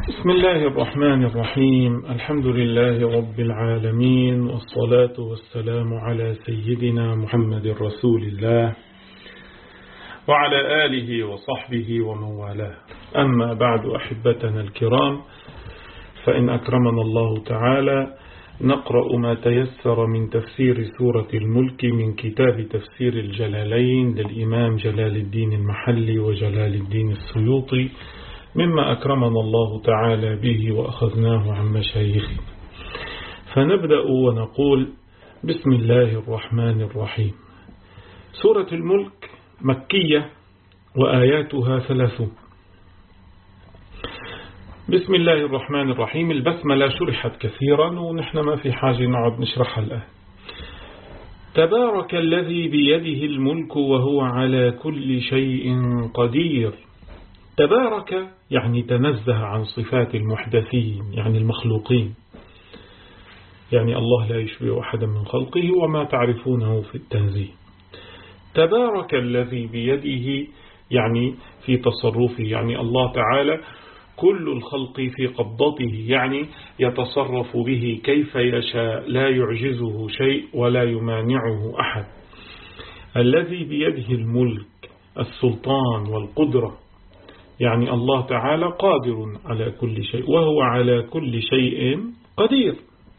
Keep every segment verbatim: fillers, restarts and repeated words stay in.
بسم الله الرحمن الرحيم. الحمد لله رب العالمين، والصلاة والسلام على سيدنا محمد رسول الله وعلى آله وصحبه ومن والاه. أما بعد أحبتنا الكرام، فإن أكرمنا الله تعالى نقرأ ما تيسر من تفسير سورة الملك من كتاب تفسير الجلالين للإمام جلال الدين المحلي وجلال الدين السيوطي، مما أكرمنا الله تعالى به وأخذناه عن مشايخنا. فنبدأ ونقول بسم الله الرحمن الرحيم. سورة الملك مكية وآياتها ثلاثون. بسم الله الرحمن الرحيم. البسملة شرحت كثيرا ونحن ما في حاجة نقعد نشرحها الآن. تبارك الذي بيده الملك وهو على كل شيء قدير. تبارك يعني تنزه عن صفات المحدثين، يعني المخلوقين، يعني الله لا يشبه أحدا من خلقه وما تعرفونه في التنزيه. تبارك الذي بيده يعني في تصرفه، يعني الله تعالى كل الخلق في قبضته، يعني يتصرف به كيف يشاء، لا يعجزه شيء ولا يمانعه أحد. الذي بيده الملك، السلطان والقدرة، يعني الله تعالى قادر على كل شيء وهو على كل شيء قدير.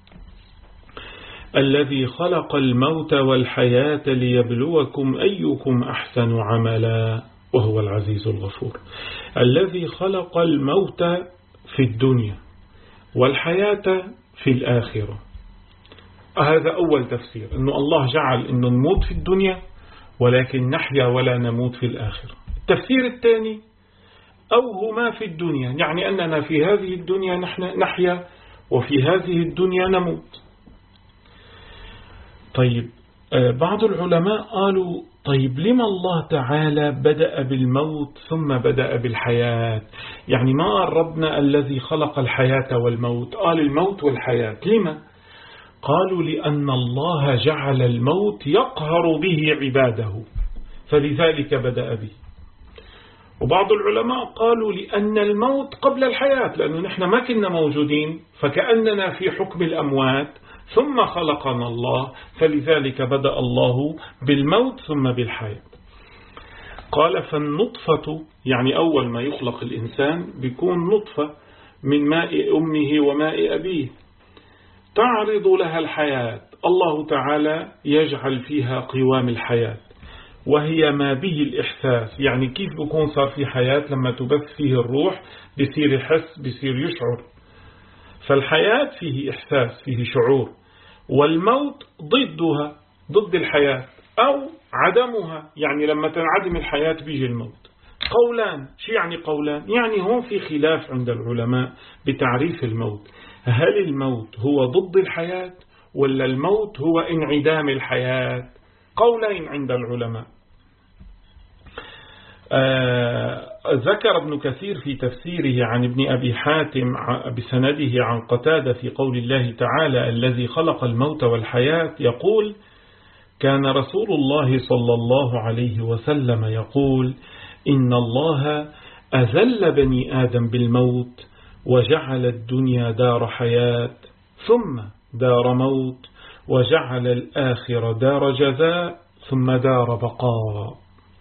الذي خلق الموت والحياة ليبلوكم أيكم أحسن عملا وهو العزيز الغفور. الذي خلق الموت في الدنيا والحياة في الآخرة. هذا أول تفسير، أنه الله جعل أنه نموت في الدنيا ولكن نحيا ولا نموت في الآخرة. التفسير الثاني أو هما في الدنيا، يعني أننا في هذه الدنيا نحن نحيا وفي هذه الدنيا نموت. طيب بعض العلماء قالوا طيب لما الله تعالى بدأ بالموت ثم بدأ بالحياة؟ يعني ما قال ربنا الذي خلق الحياة والموت، قال الموت والحياة. لما؟ قالوا لأن الله جعل الموت يقهر به عباده فلذلك بدأ به. وبعض العلماء قالوا لأن الموت قبل الحياة، لأنه نحن ما كنا موجودين فكأننا في حكم الأموات ثم خلقنا الله فلذلك بدأ الله بالموت ثم بالحياة. قال فالنطفة يعني أول ما يخلق الإنسان بيكون نطفة من ماء أمه وماء أبيه، تعرض لها الحياة، الله تعالى يجعل فيها قوام الحياة وهي ما به الإحساس. يعني كيف بكون صار في حياة لما تبث فيه الروح بيصير يحس بيصير يشعر. فالحياة فيه إحساس فيه شعور، والموت ضدها ضد الحياة أو عدمها، يعني لما تنعدم الحياة بيجي الموت. قولان. شو يعني قولان؟ يعني هون في خلاف عند العلماء بتعريف الموت. هل الموت هو ضد الحياة ولا الموت هو انعدام الحياة؟ قولين عند العلماء. آه ذكر ابن كثير في تفسيره عن ابن أبي حاتم بسنده عن قتادة في قول الله تعالى الذي خلق الموت والحياة يقول كان رسول الله صلى الله عليه وسلم يقول إن الله أذل بني آدم بالموت وجعل الدنيا دار حياة ثم دار موت وجعل الآخرة دار جزاء ثم دار بقاء.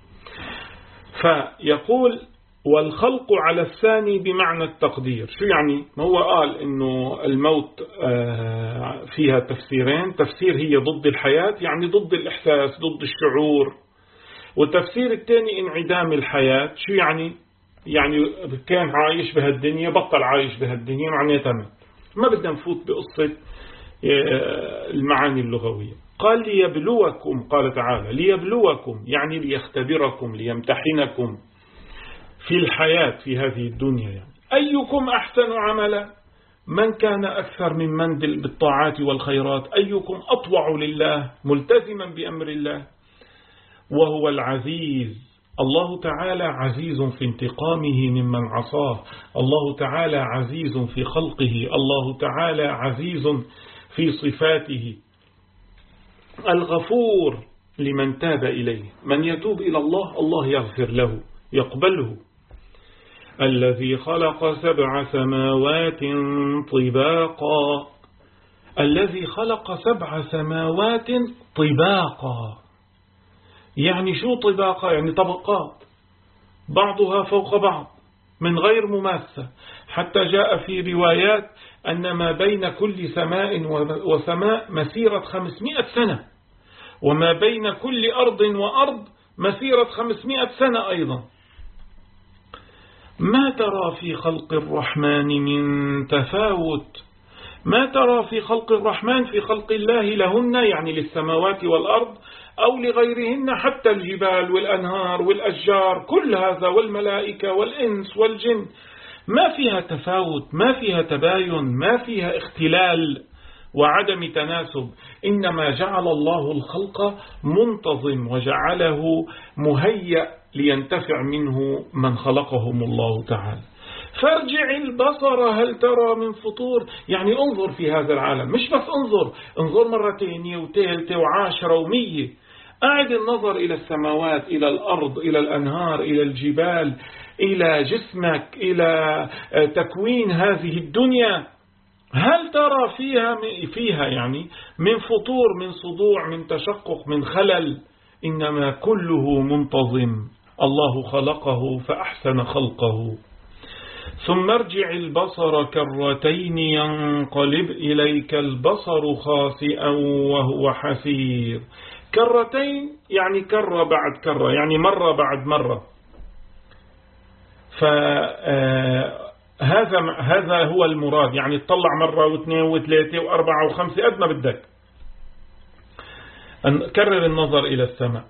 فيقول والخلق على الثاني بمعنى التقدير. شو يعني؟ ما هو قال إنه الموت فيها تفسيرين، تفسير هي ضد الحياة يعني ضد الإحساس ضد الشعور، والتفسير الثاني انعدام الحياة. شو يعني؟ يعني كان عايش بهالدنيا بطل عايش بهالدنيا، معناتها ما بدنا نفوت بقصة المعاني اللغوية. قال ليبلوكم، قال تعالى ليبلوكم يعني ليختبركم ليمتحنكم في الحياة في هذه الدنيا، يعني أيكم أحسن عملا، من كان أكثر من من بالطاعات والخيرات، أيكم أطوع لله ملتزما بأمر الله. وهو العزيز، الله تعالى عزيز في انتقامه ممن عصاه، الله تعالى عزيز في خلقه، الله تعالى عزيز في صفاته. الغفور لمن تاب إليه، من يتوب إلى الله الله يغفر له يقبله. الذي خلق سبع سماوات طباقا. الذي خلق سبع سماوات طباقا، يعني شو طباقا؟ يعني طبقات بعضها فوق بعض من غير مماسة، حتى جاء في روايات أن ما بين كل سماء وسماء مسيرة خمسمائة سنة، وما بين كل أرض وأرض مسيرة خمسمائة سنة أيضا. ما ترى في خلق الرحمن من تفاوت، ما ترى في خلق الرحمن، في خلق الله لهن يعني للسماوات والأرض أو لغيرهن، حتى الجبال والأنهار والأشجار كل هذا والملائكة والإنس والجن، ما فيها تفاوت، ما فيها تباين، ما فيها اختلال وعدم تناسب. إنما جعل الله الخلق منتظم وجعله مهيأ لينتفع منه من خلقهم الله تعالى. فارجع البصر هل ترى من فطور، يعني انظر في هذا العالم، مش بس انظر، انظر مرتين وثالثة وعاشرة ومية. أعد النظر إلى السماوات، إلى الأرض، إلى الأنهار، إلى الجبال، إلى جسمك، إلى تكوين هذه الدنيا. هل ترى فيها فيها يعني من فطور، من صدوع، من تشقق، من خلل؟ إنما كله منتظم، الله خلقه فأحسن خلقه. ثم ارجع البصر كرتين ينقلب إليك البصر خاسئا وهو حسير. كرتين يعني كرة بعد كرة، يعني مرة بعد مرة. فهذا هذا هو المراد، يعني تطلع مرة واثنين وثلاثة وأربعة وخمسة قد ما بدك. كرر النظر إلى السماء.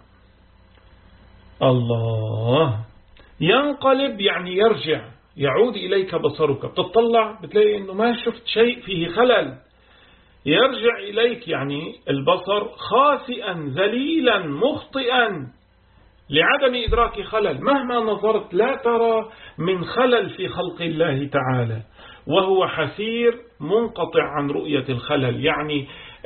الله. ينقلب يعني يرجع، يعود إليك بصرك، بتطلع بتلاقي أنه ما شفت شيء فيه خلل. يرجع إليك يعني البصر خاسئا ذليلا مخطئا لعدم إدراك خلل، مهما نظرت لا ترى من خلل في خلق الله تعالى. وهو حسير منقطع عن رؤية الخلل، يعني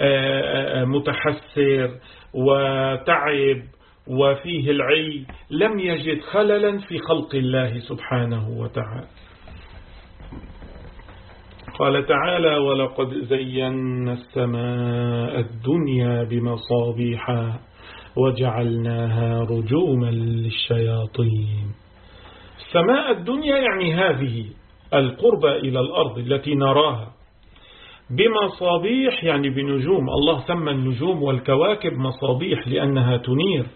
متحسر وتعب وفيه العي، لم يجد خللا في خلق الله سبحانه وتعالى. قال تعالى: ولقد زينا السماء الدنيا بمصابيح وجعلناها رجوما للشياطين. السماء الدنيا يعني هذه القربة إلى الأرض التي نراها، بمصابيح يعني بنجوم. الله سمى النجوم والكواكب مصابيح لأنها تنير.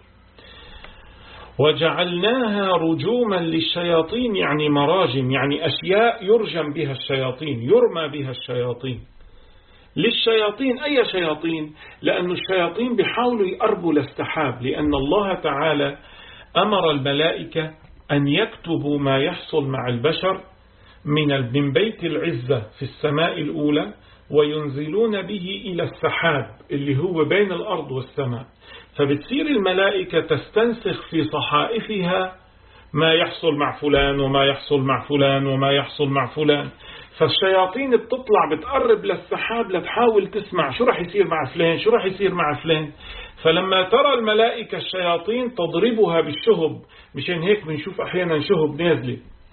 وجعلناها رجوما للشياطين يعني مراجم، يعني أشياء يرجم بها الشياطين، يرمى بها الشياطين. للشياطين، أي شياطين؟ لأن الشياطين بيحاولوا يقربوا للسحاب، لأن الله تعالى أمر الملائكة أن يكتبوا ما يحصل مع البشر من من بيت العزة في السماء الأولى، وينزلون به إلى السحاب اللي هو بين الأرض والسماء. فبتصير الملائكة تستنسخ في صحائفها ما يحصل مع فلان وما يحصل مع فلان وما يحصل مع فلان. فالشياطين بتطلع بتقرب للسحاب لتحاول تسمع شو رح يصير مع فلان، شو رح يصير مع فلان. فلما ترى الملائكة الشياطين تضربها بالشهب، مشان هيك بنشوف أحيانا شهب نازلة.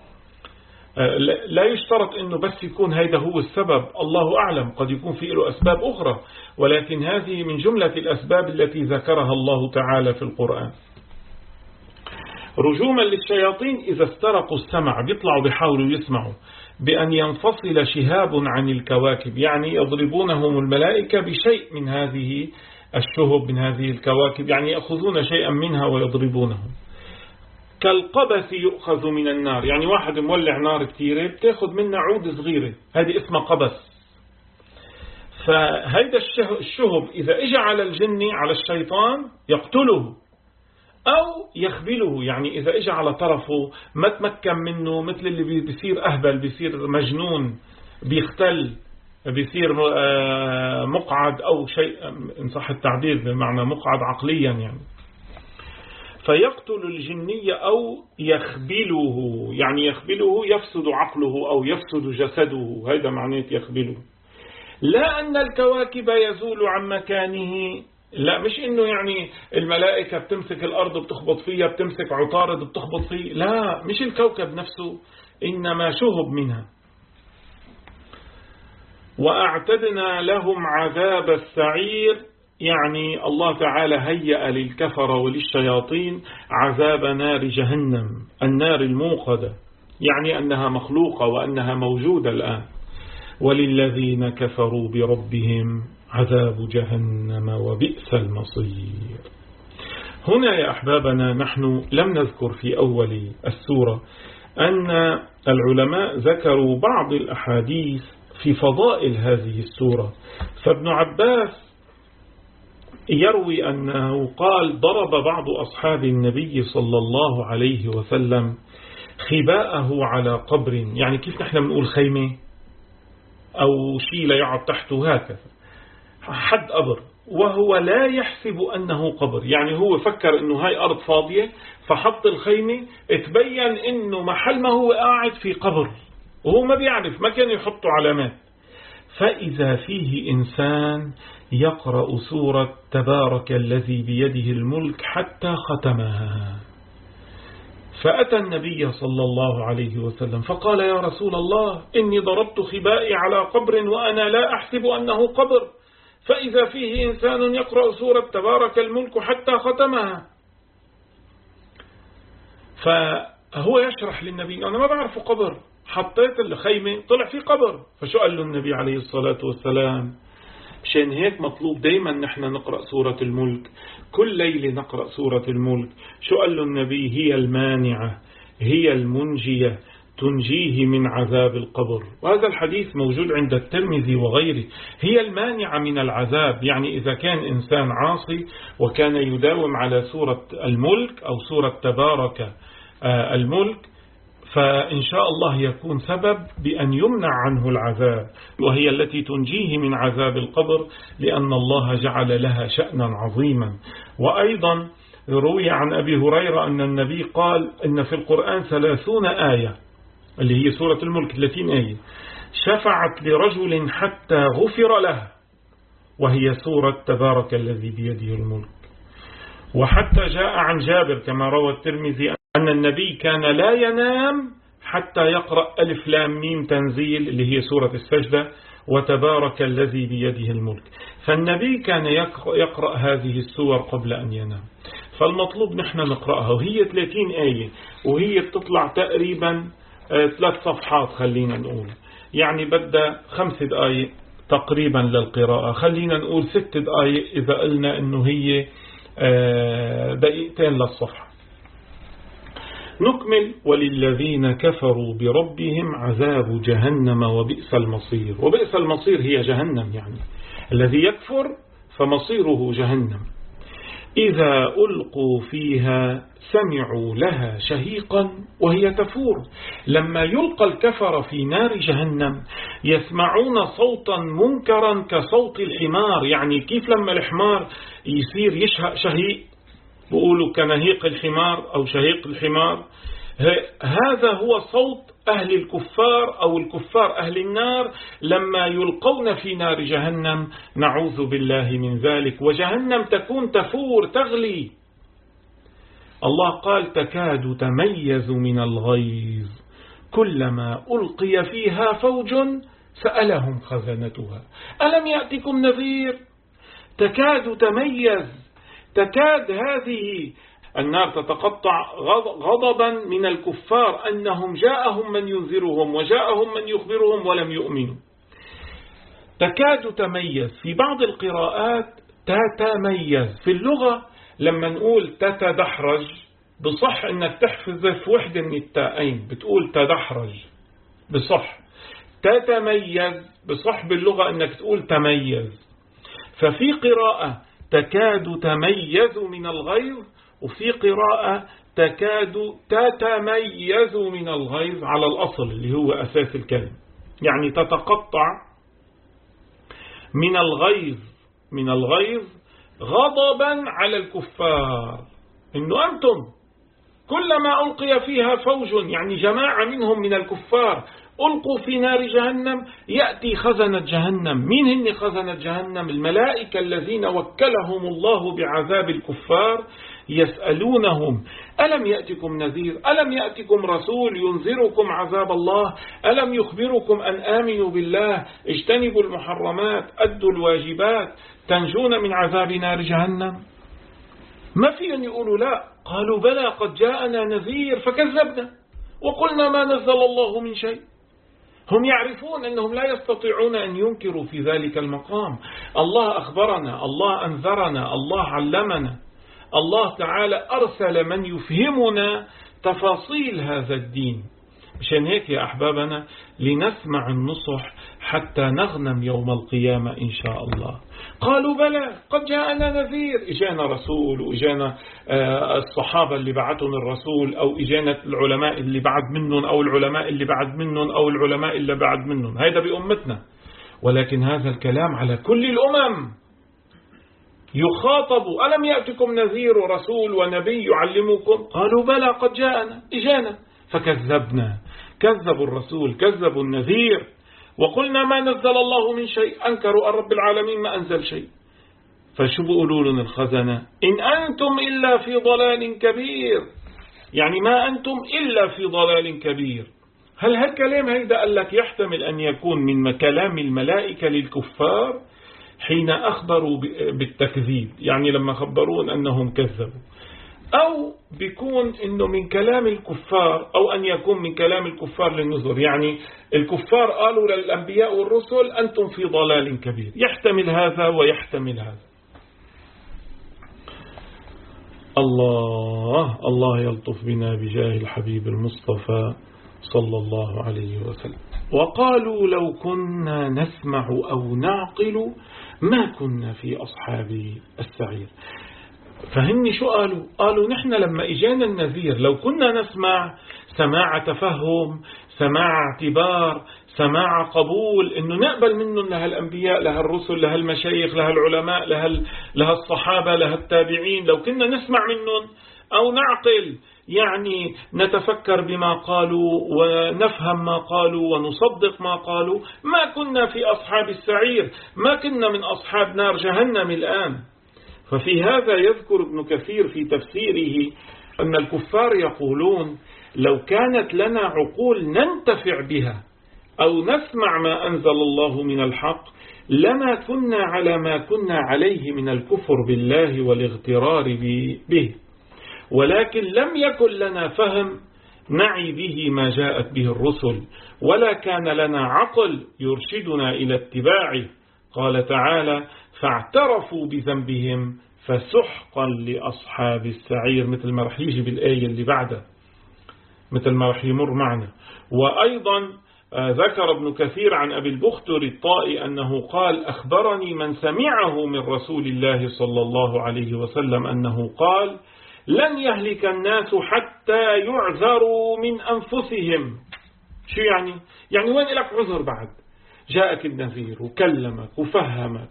لا يشترط أنه بس يكون هيدا هو السبب، الله أعلم، قد يكون في له أسباب أخرى، ولكن هذه من جملة الأسباب التي ذكرها الله تعالى في القرآن. رجوما للشياطين إذا استرقوا السمع، بيطلعوا بيحاولوا يسمعوا، بأن ينفصل شهاب عن الكواكب، يعني يضربونهم الملائكة بشيء من هذه الشهب، من هذه الكواكب، يعني يأخذون شيئا منها ويضربونهم. كالقبس يؤخذ من النار، يعني واحد مولع نار كثيرة بتاخذ منها عود صغيرة، هذه اسمها قبس. فهيدا الشهب إذا اجى على الجن، على الشيطان، يقتله أو يخبله، يعني إذا اجى على طرفه ما تمكن منه، مثل اللي بيصير أهبل، بيصير مجنون، بيختل، بيصير مقعد أو شيء إن صح التعبير بمعنى مقعد عقليا يعني. فيقتل الجنية أو يخبله، يعني يخبله يفسد عقله أو يفسد جسده، هذا معناه يخبله. لا أن الكواكب يزول عن مكانه لا مش إنه يعني الملائكة بتمسك الأرض بتخبط فيها، بتمسك عطارد بتخبط فيه، لا مش الكوكب نفسه، إنما شهب منها. وأعتدنا لهم عذاب السعير، يعني الله تعالى هيأ للكفر وللشياطين عذاب نار جهنم، النار الموقدة، يعني أنها مخلوقة وأنها موجودة الآن. وللذين كفروا بربهم عذاب جهنم وبئس المصير. هنا يا أحبابنا نحن لم نذكر في أول السورة أن العلماء ذكروا بعض الأحاديث في فضائل هذه السورة. فابن عباس يروي أنه قال ضرب بعض أصحاب النبي صلى الله عليه وسلم خباءه على قبر، يعني كيف نحن بنقول خيمة أو شيء لا يقعد تحته هكذا، حد قبر، وهو لا يحسب أنه قبر، يعني هو فكر أنه هاي أرض فاضية فحط الخيمة، تبين أنه محل ما هو قاعد في قبر، وهو ما بيعرف، ما كان يحطوا علامات. فإذا فيه إنسان يقرأ سورة تبارك الذي بيده الملك حتى ختمها. فأتى النبي صلى الله عليه وسلم فقال يا رسول الله إني ضربت خبائي على قبر وأنا لا أحسب أنه قبر، فإذا فيه إنسان يقرأ سورة تبارك الملك حتى ختمها. فهو يشرح للنبي أنا ما بعرف قبر، حطيت الخيمة طلع في قبر. فشو قال له النبي عليه الصلاة والسلام؟ مشان هيك مطلوب دايما نحن نقرأ سورة الملك، كل ليلة نقرأ سورة الملك. شو قال له النبي؟ هي المانعة، هي المنجية، تنجيه من عذاب القبر. وهذا الحديث موجود عند الترمذي وغيره. هي المانعة من العذاب، يعني إذا كان إنسان عاصي وكان يداوم على سورة الملك أو سورة تبارك الملك، فإن شاء الله يكون سبب بأن يمنع عنه العذاب، وهي التي تنجيه من عذاب القبر، لأن الله جعل لها شأنا عظيما. وأيضا روي عن أبي هريرة أن النبي قال إن في القرآن ثلاثون آية، اللي هي سورة الملك ثلاثين آية، شفعت لرجل حتى غفر له، وهي سورة تبارك الذي بيده الملك. وحتى جاء عن جابر كما روى الترمذي أن النبي كان لا ينام حتى يقرأ ألف لام ميم تنزيل، اللي هي سورة السجدة، وتبارك الذي بيده الملك. فالنبي كان يقرأ هذه السور قبل أن ينام. فالمطلوب نحن نقرأها، وهي ثلاثين آية، وهي بتطلع تقريبا ثلاث صفحات خلينا نقول، يعني بدأ خمس دقائق تقريبا للقراءة، خلينا نقول ست دقائق إذا قلنا أنه هي دقيقتين للصفحة. نكمل. وللذين كفروا بربهم عذاب جهنم وبئس المصير. وبئس المصير هي جهنم، يعني الذي يكفر فمصيره جهنم. إذا ألقوا فيها سمعوا لها شهيقا وهي تفور. لما يلقى الكفر في نار جهنم يسمعون صوتا منكرا كصوت الحمار، يعني كيف لما الحمار يصير يشهق شهيق بقولوا كنهيق الحمار أو شهيق الحمار، هذا هو صوت أهل الكفار أو الكفار أهل النار لما يلقون في نار جهنم، نعوذ بالله من ذلك. وجهنم تكون تفور تغلي. الله قال تكاد تميز من الغيظ كلما ألقي فيها فوج سألهم خزنتها ألم يأتكم نذير. تكاد تميز، تكاد هذه النار تتقطع غضبا من الكفار أنهم جاءهم من ينذرهم وجاءهم من يخبرهم ولم يؤمنوا. تكاد تميز في بعض القراءات تتميز. في اللغة لما نقول تتدحرج بصح انك تحذف وحدة من التاءين، بتقول تدحرج بصح. تتميز بصح باللغة انك تقول تميز. ففي قراءة تكاد تميز من الغيظ، وفي قراءة تكاد تتميز من الغيظ على الأصل اللي هو أساس الكلمة، يعني تتقطع من الغيظ، من الغيظ غضبا على الكفار، إنه أنتم كلما ألقي فيها فوج، يعني جماعة منهم من الكفار ألقوا في نار جهنم يأتي خزنة جهنم. مين هن خزنة جهنم؟ الملائكة الذين وكلهم الله بعذاب الكفار، يسألونهم ألم يأتكم نذير، ألم يأتكم رسول ينذركم عذاب الله، ألم يخبركم أن آمنوا بالله، اجتنبوا المحرمات، أدوا الواجبات، تنجون من عذاب نار جهنم. ما في أن يقولوا لا، قالوا بلى قد جاءنا نذير فكذبنا وقلنا ما نزل الله من شيء. هم يعرفون أنهم لا يستطيعون أن ينكروا في ذلك المقام. الله أخبرنا، الله أنذرنا، الله علمنا، الله تعالى أرسل من يفهمنا تفاصيل هذا الدين. مشان هيك يا أحبابنا لنسمع النصح حتى نغنم يوم القيامة إن شاء الله. قالوا بلى قد جاءنا نذير، إجانا رسول، وإجانا الصحابة اللي بعتهم الرسول، أو إجانا العلماء اللي بعد منهم، أو العلماء اللي بعد منهم، أو العلماء اللي بعد منهم. هذا بأمتنا، ولكن هذا الكلام على كل الأمم. يخاطبوا ألم يأتكم نذير ورسول ونبي يعلمكم؟ قالوا بلى قد جاءنا، إجانا فكذبنا. كذبوا الرسول، كذبوا النذير، وقلنا ما نزل الله من شيء. أنكروا الرب العالمين ما أنزل شيء. فشو بيقولوا لنا الخزنة؟ إن أنتم إلا في ضلال كبير، يعني ما أنتم إلا في ضلال كبير. هل هالكلام هيدا قال لك يحتمل أن يكون من كلام الملائكة للكفار حين أخبروا بالتكذيب، يعني لما خبرون أنهم كذبوا، أو بيكون إنه من كلام الكفار، أو أن يكون من كلام الكفار للنذر، يعني الكفار قالوا للأنبياء والرسل أنتم في ضلال كبير. يحتمل هذا ويحتمل هذا. الله الله يلطف بنا بجاه الحبيب المصطفى صلى الله عليه وسلم. وقالوا لو كنا نسمع أو نعقل ما كنا في أصحاب السعير. فهمني شو قالوا؟ قالوا نحن لما إجانا النذير لو كنا نسمع سماع تفهم، سماع اعتبار، سماع قبول، إنه نقبل منهم لهالأنبياء، لهالرسل، لهالمشايخ، لهالعلماء، لهال لهالصحابة، لهالتابعين، لو كنا نسمع منهم أو نعقل، يعني نتفكر بما قالوا ونفهم ما قالوا ونصدق ما قالوا، ما كنا في أصحاب السعير، ما كنا من أصحاب نار جهنم الآن. ففي هذا يذكر ابن كثير في تفسيره أن الكفار يقولون لو كانت لنا عقول ننتفع بها أو نسمع ما أنزل الله من الحق لما كنا على ما كنا عليه من الكفر بالله والاغترار به، ولكن لم يكن لنا فهم نعي به ما جاءت به الرسل، ولا كان لنا عقل يرشدنا إلى اتباعه. قال تعالى فاعترفوا بذنبهم فسحقا لأصحاب السعير، مثل ما رح يجي بالآية اللي بعدها، مثل ما رح يمر معنا. وأيضا ذكر ابن كثير عن أبي البختر الطائي أنه قال أخبرني من سمعه من رسول الله صلى الله عليه وسلم أنه قال لن يهلك الناس حتى يعذروا من أنفسهم. شو يعني؟ يعني وين لك عذر بعد؟ جاءك النذير وكلمك وفهمك،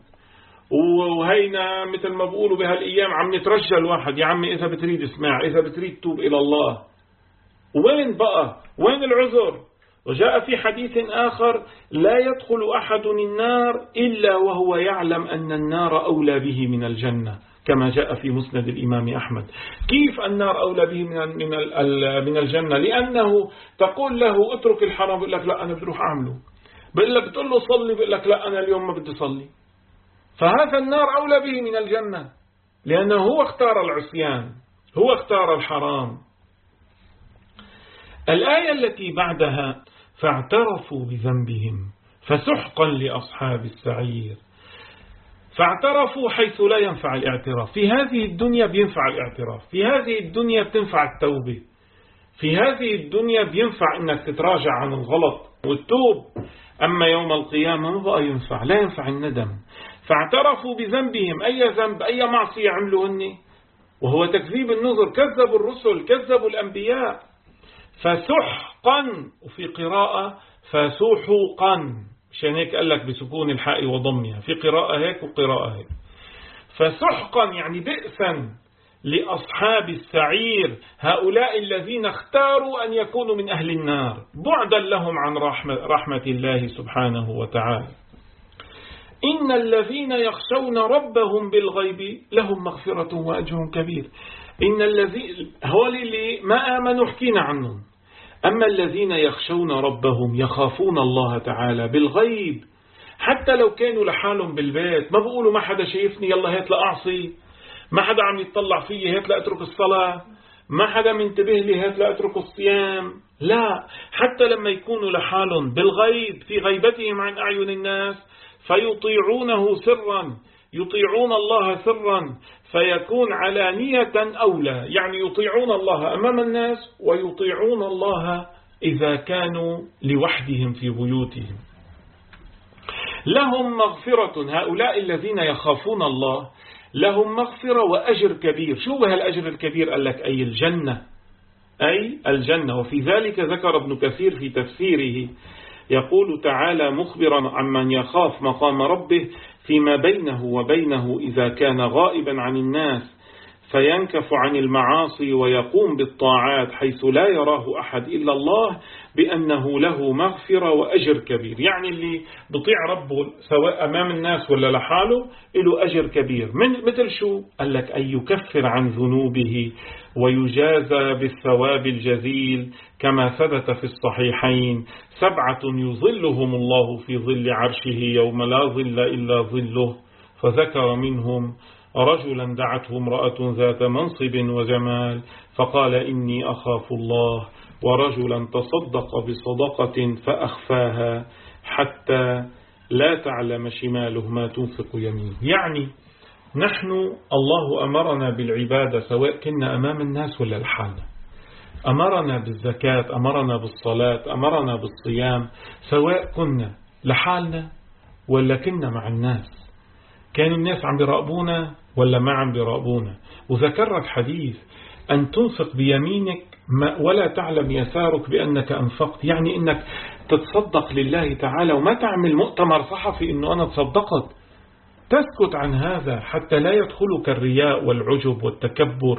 وهينا مثل ما بقولوا بهالأيام عم نترجى الواحد يا عمي إذا بتريد اسمع، إذا بتريد توب إلى الله. وين بقى؟ وين العذر؟ وجاء في حديث آخر لا يدخل أحد النار إلا وهو يعلم أن النار أولى به من الجنة، كما جاء في مسند الإمام أحمد. كيف النار أولى به من من من الجنة؟ لأنه تقول له اترك الحرام بيقول لك لا أنا بدي أروح أعمله، بيقول لك بتقول له صلي بيقول لك لا أنا اليوم ما بدي أصلي. فهذا النار أولى به من الجنة لأنه هو اختار العصيان، هو اختار الحرام. الآية التي بعدها فاعترفوا بذنبهم فسحقا لأصحاب السعير. فاعترفوا حيث لا ينفع الاعتراف. في هذه الدنيا بينفع الاعتراف، في هذه الدنيا بتنفع التوبة، في هذه الدنيا بينفع انك تتراجع عن الغلط والتوب. أما يوم القيامة ما بقى ينفع، لا ينفع الندم. فاعترفوا بذنبهم، أي ذنب أي معصية عملوا هني، وهو تكذيب النذر، كذبوا الرسل، كذبوا الأنبياء. فسحقا، وفي قراءة فسحقا، عشان هيك قال لك بسكون الحاء وضمها، في قراءة هيك وقراءة هيك. فسحقا يعني بئسا لأصحاب السعير هؤلاء الذين اختاروا أن يكونوا من أهل النار بعدا لهم عن رحمة, رحمة الله سبحانه وتعالى. إن الذين يخشون ربهم بالغيب لهم مغفرة وأجر كبير. إن الذين هؤلاء اللي ما آمنوا حكينا عنهم. أما الذين يخشون ربهم يخافون الله تعالى بالغيب، حتى لو كانوا لحالهم بالبيت ما بقولوا ما حدا شايفني يلا هات لأعصي، ما حدا عم يتطلع فيه هات لأترك الصلاة، ما حدا منتبه لي هات لأترك الصيام. لا، حتى لما يكونوا لحالهم بالغيب في غيبتهم عن أعين الناس فيطيعونه سرا، يطيعون الله سرا، فيكون علانية أولى، يعني يطيعون الله أمام الناس ويطيعون الله إذا كانوا لوحدهم في بيوتهم. لهم مغفرة، هؤلاء الذين يخافون الله لهم مغفرة وأجر كبير. شو هو الأجر الكبير؟ قال لك أي الجنة، أي الجنة. وفي ذلك ذكر ابن كثير في تفسيره يقول تعالى مخبرا عمن يخاف مقام ربه فيما بينه وبينه إذا كان غائبا عن الناس فينكف عن المعاصي ويقوم بالطاعات حيث لا يراه أحد إلا الله بأنه له مغفرة وأجر كبير. يعني اللي بطيع ربه سواء أمام الناس ولا لحاله له أجر كبير. من مثل شو؟ قال لك أن يكفر عن ذنوبه ويجازى بالثواب الجزيل كما ثبت في الصحيحين سبعة يظلهم الله في ظل عرشه يوم لا ظل إلا ظله، فذكر منهم رجلا دعته امرأة ذات منصب وجمال فقال إني أخاف الله، ورجلا تصدق بصدقة فأخفاها حتى لا تعلم شماله ما تنفق يمينه. يعني نحن الله أمرنا بالعبادة سواء كنا أمام الناس ولا لحالنا، أمرنا بالزكاة، أمرنا بالصلاة، أمرنا بالصيام، سواء كنا لحالنا ولا كنا مع الناس، كانوا الناس عم بيراقبونا ولا ما عم بيراقبونا. وذكرت حديث أن تنفق بيمينك ولا تعلم يسارك بأنك أنفقت، يعني أنك تتصدق لله تعالى وما تعمل مؤتمر صحفي أنه أنا تصدقت، تسكت عن هذا حتى لا يدخلك الرياء والعجب والتكبر.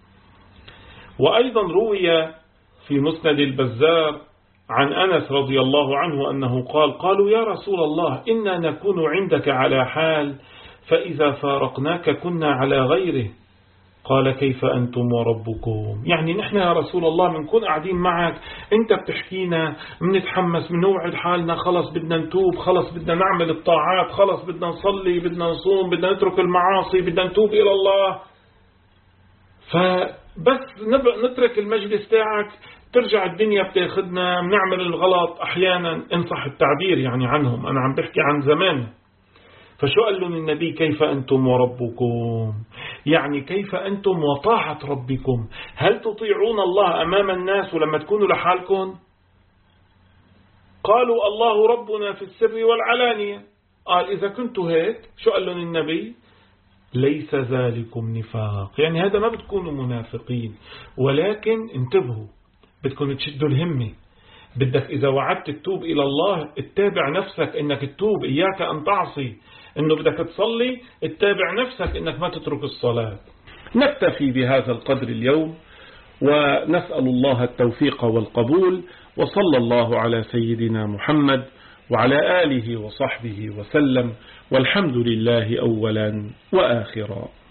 وأيضا روي في مسند البزار عن أنس رضي الله عنه أنه قال قالوا يا رسول الله إنا نكون عندك على حال فإذا فارقناك كنا على غيره، قال كيف أنتم وربكم؟ يعني نحن يا رسول الله منكون قاعدين معك أنت بتحكينا منتحمس منوعد حالنا خلص بدنا نتوب، خلص بدنا نعمل الطاعات، خلص بدنا نصلي، بدنا نصوم، بدنا نترك المعاصي، بدنا نتوب إلى الله، فبس نترك المجلس تاعك ترجع الدنيا بتاخدنا بنعمل الغلط أحيانا إن صح التعبير يعني عنهم، أنا عم بحكي عن زمان. فشو قال لهم النبي كيف أنتم وربكم؟ يعني كيف أنتم وطاعة ربكم؟ هل تطيعون الله أمام الناس ولما تكونوا لحالكم؟ قالوا الله ربنا في السر والعلانية. قال إذا كنتوا هيك شو قال لهم النبي؟ ليس ذلكم نفاق، يعني هذا ما بتكونوا منافقين، ولكن انتبهوا بدكم تشدوا الهمة، بدك إذا وعدت تتوب إلى الله اتابع نفسك إنك تتوب، إياك أن تعصي، إنه بدك تصلي اتابع نفسك إنك ما تترك الصلاة. نكتفي بهذا القدر اليوم ونسأل الله التوفيق والقبول، وصلى الله على سيدنا محمد وعلى آله وصحبه وسلم، والحمد لله أولا وآخرا.